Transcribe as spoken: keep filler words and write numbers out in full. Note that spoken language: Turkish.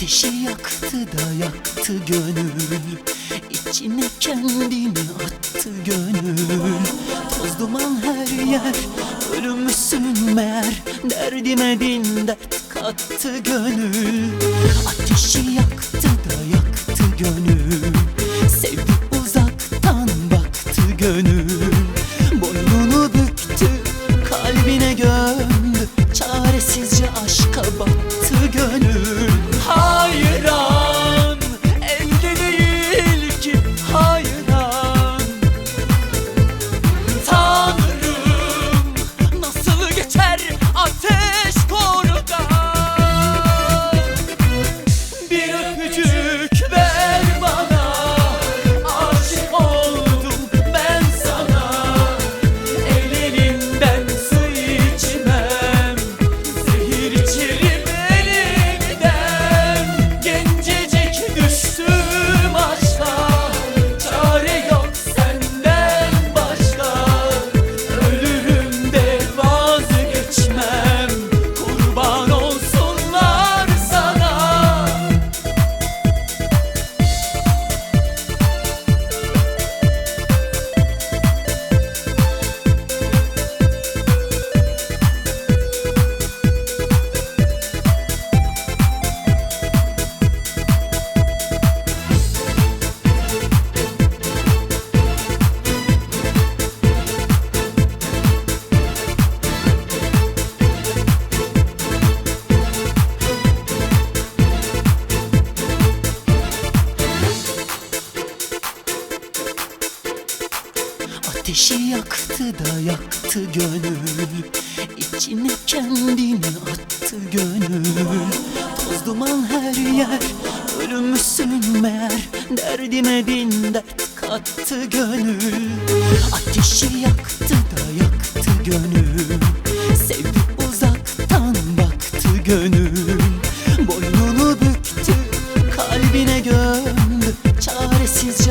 Ateşi yaktı da yaktı gönül, İçine kendini attı gönül. Toz duman her yer, ölümsün meğer, derdime bin dert kattı gönül. Ateşi yaktı da yaktı gönül, sevdi uzaktan baktı gönül. Boynunu büktü, kalbine gömdü, çaresizce aşka battı gönül. Hayran, elde değil ki hayran. Tanrım, nasıl geçer ateş korudan? Bir öpücük ver bana, aşık oldum ben sana. Ellerinden su içmem, zehir içerim elimden. Gencecik düştüm aşka, çare yok senden başka. Ölürüm de vazgeçmem, kurban olsunlar sana. Ateşi yaktı da yaktı gönül, İçine kendini attı gönül. Toz duman her yer, ölümsün meğer, derdime bin dert kattı gönül. Ateşi yaktı da yaktı gönül, sevdi uzaktan baktı gönül. Boynunu büktü, kalbine gömdü, çaresizce